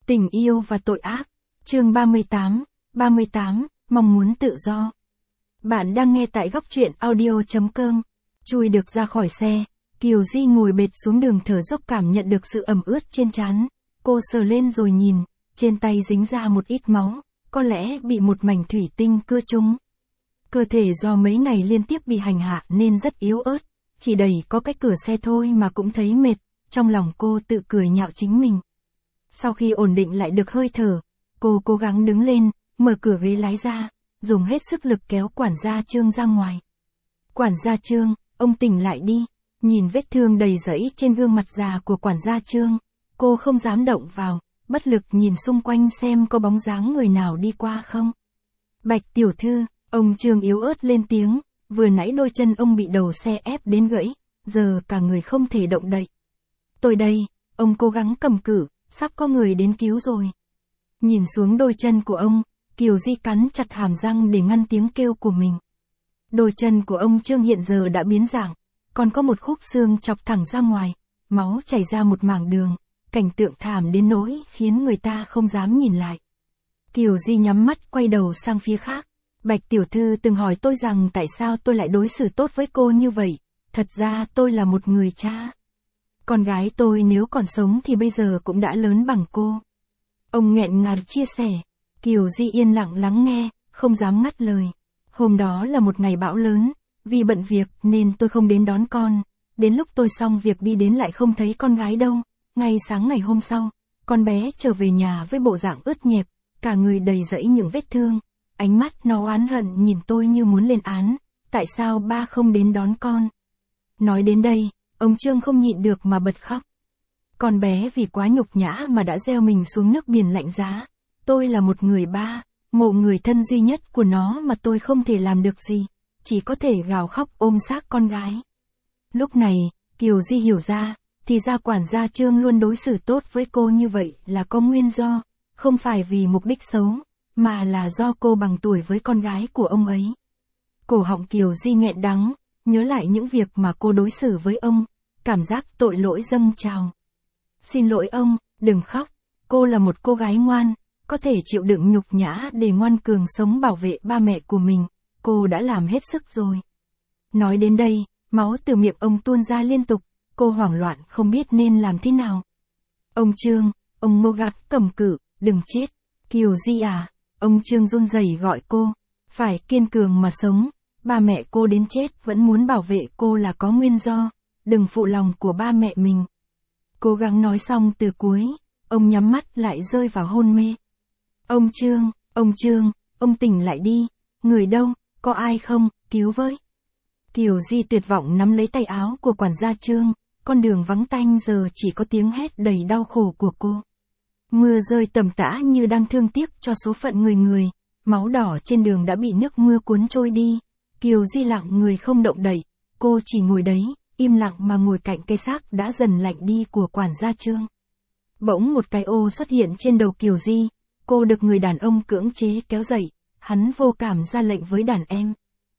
Tình yêu và tội ác. Chương 38, mong muốn tự do. Bạn đang nghe tại góc truyện audio.com. Chui được ra khỏi xe, Kiều Di ngồi bệt xuống đường thở dốc cảm nhận được sự ẩm ướt trên trán. Cô sờ lên rồi nhìn, trên tay dính ra một ít máu, có lẽ bị một mảnh thủy tinh cưa trúng. Cơ thể do mấy ngày liên tiếp bị hành hạ nên rất yếu ớt, chỉ đẩy có cái cửa xe thôi mà cũng thấy mệt, trong lòng cô tự cười nhạo chính mình. Sau khi ổn định lại được hơi thở, cô cố gắng đứng lên, mở cửa ghế lái ra, dùng hết sức lực kéo quản gia Trương ra ngoài. Quản gia Trương, ông tỉnh lại đi. Nhìn vết thương đầy rẫy trên gương mặt già của quản gia Trương, cô không dám động vào, bất lực nhìn xung quanh xem có bóng dáng người nào đi qua không. Bạch tiểu thư, ông Trương yếu ớt lên tiếng, vừa nãy đôi chân ông bị đầu xe ép đến gãy, giờ cả người không thể động đậy. Tôi đây, ông cố gắng cầm cự, sắp có người đến cứu rồi. Nhìn xuống đôi chân của ông, Kiều Di cắn chặt hàm răng để ngăn tiếng kêu của mình. Đôi chân của ông Trương hiện giờ đã biến dạng, còn có một khúc xương chọc thẳng ra ngoài, máu chảy ra một mảng đường, cảnh tượng thảm đến nỗi khiến người ta không dám nhìn lại. Kiều Di nhắm mắt quay đầu sang phía khác. Bạch tiểu thư từng hỏi tôi rằng tại sao tôi lại đối xử tốt với cô như vậy, thật ra tôi là một người cha. Con gái tôi nếu còn sống thì bây giờ cũng đã lớn bằng cô. Ông nghẹn ngào chia sẻ. Kiều Di yên lặng lắng nghe, không dám ngắt lời. Hôm đó là một ngày bão lớn, vì bận việc nên tôi không đến đón con. Đến lúc tôi xong việc đi đến lại không thấy con gái đâu. Ngay sáng ngày hôm sau, con bé trở về nhà với bộ dạng ướt nhẹp, cả người đầy rẫy những vết thương. Ánh mắt nó oán hận nhìn tôi như muốn lên án. Tại sao ba không đến đón con? Nói đến đây, ông Trương không nhịn được mà bật khóc. Con bé vì quá nhục nhã mà đã gieo mình xuống nước biển lạnh giá. Tôi là một người ba, mộ người thân duy nhất của nó mà tôi không thể làm được gì, chỉ có thể gào khóc ôm xác con gái. Lúc này, Kiều Di hiểu ra, thì ra quản gia Trương luôn đối xử tốt với cô như vậy là có nguyên do, không phải vì mục đích xấu, mà là do cô bằng tuổi với con gái của ông ấy. Cổ họng Kiều Di nghẹn đắng, nhớ lại những việc mà cô đối xử với ông, cảm giác tội lỗi dâng trào. Xin lỗi ông, đừng khóc, cô là một cô gái ngoan, có thể chịu đựng nhục nhã để ngoan cường sống bảo vệ ba mẹ của mình, cô đã làm hết sức rồi. Nói đến đây, máu từ miệng ông tuôn ra liên tục, cô hoảng loạn không biết nên làm thế nào. Ông Trương, ông Ngô Gạc cầm cự, đừng chết. Kiều Di à, ông Trương run rẩy gọi cô, phải kiên cường mà sống, ba mẹ cô đến chết vẫn muốn bảo vệ cô là có nguyên do, đừng phụ lòng của ba mẹ mình. Cố gắng nói xong từ cuối, ông nhắm mắt lại rơi vào hôn mê. Ông Trương, ông tỉnh lại đi, người đâu, có ai không, cứu với. Kiều Di tuyệt vọng nắm lấy tay áo của quản gia Trương, con đường vắng tanh giờ chỉ có tiếng hét đầy đau khổ của cô. Mưa rơi tầm tã như đang thương tiếc cho số phận người, máu đỏ trên đường đã bị nước mưa cuốn trôi đi. Kiều Di lặng người không động đậy, cô chỉ ngồi đấy, im lặng mà ngồi cạnh cây xác đã dần lạnh đi của quản gia Trương. Bỗng một cái ô xuất hiện trên đầu Kiều Di, cô được người đàn ông cưỡng chế kéo dậy, hắn vô cảm ra lệnh với đàn em.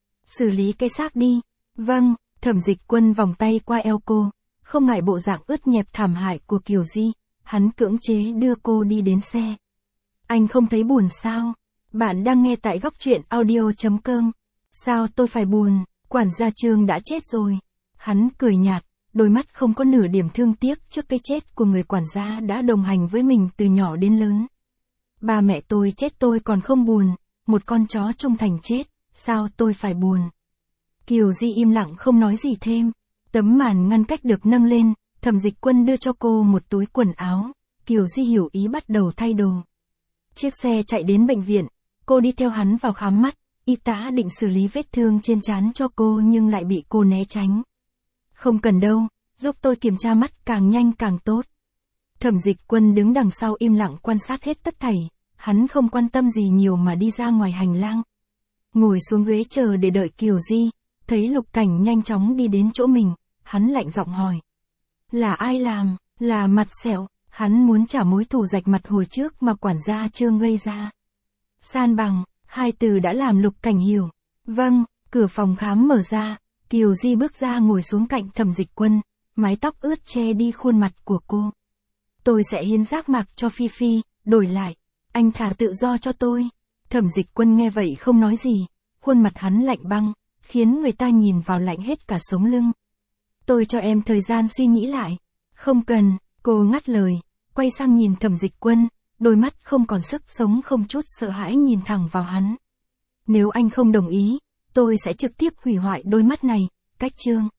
Xử lý cái xác đi. Vâng, Thẩm Dịch Quân vòng tay qua eo cô, không ngại bộ dạng ướt nhẹp thảm hại của Kiều Di, hắn cưỡng chế đưa cô đi đến xe. Anh không thấy buồn sao? Bạn đang nghe tại góc truyện audio.com. Sao tôi phải buồn, quản gia Trương đã chết rồi. Hắn cười nhạt, đôi mắt không có nửa điểm thương tiếc trước cái chết của người quản gia đã đồng hành với mình từ nhỏ đến lớn. Ba mẹ tôi chết tôi còn không buồn, một con chó trung thành chết, sao tôi phải buồn? Kiều Di im lặng không nói gì thêm. Tấm màn ngăn cách được nâng lên, Thẩm Dịch Quân đưa cho cô một túi quần áo, Kiều Di hiểu ý bắt đầu thay đồ. Chiếc xe chạy đến bệnh viện, cô đi theo hắn vào khám mắt, y tá định xử lý vết thương trên trán cho cô nhưng lại bị cô né tránh. Không cần đâu, giúp tôi kiểm tra mắt càng nhanh càng tốt. Thẩm Dịch Quân đứng đằng sau im lặng quan sát hết tất thảy, hắn không quan tâm gì nhiều mà đi ra ngoài hành lang. Ngồi xuống ghế chờ để đợi Kiều Di, thấy Lục Cảnh nhanh chóng đi đến chỗ mình, hắn lạnh giọng hỏi. Là ai làm, là Mặt Sẹo, hắn muốn trả mối thù rạch mặt hồi trước mà quản gia Trương gây ra. San bằng, hai từ đã làm Lục Cảnh hiểu. Vâng, cửa phòng khám mở ra, Kiều Di bước ra ngồi xuống cạnh Thẩm Dịch Quân, mái tóc ướt che đi khuôn mặt của cô. Tôi sẽ hiến giác mạc cho Phi Phi, Đổi lại, anh thả tự do cho tôi. Thẩm Dịch Quân nghe vậy không nói gì, khuôn mặt hắn lạnh băng, khiến người ta nhìn vào lạnh hết cả sống lưng. Tôi cho em thời gian suy nghĩ lại. Không cần, cô ngắt lời, quay sang nhìn Thẩm Dịch Quân, đôi mắt không còn sức sống không chút sợ hãi nhìn thẳng vào hắn. Nếu anh không đồng ý, tôi sẽ trực tiếp hủy hoại đôi mắt này, cách chương.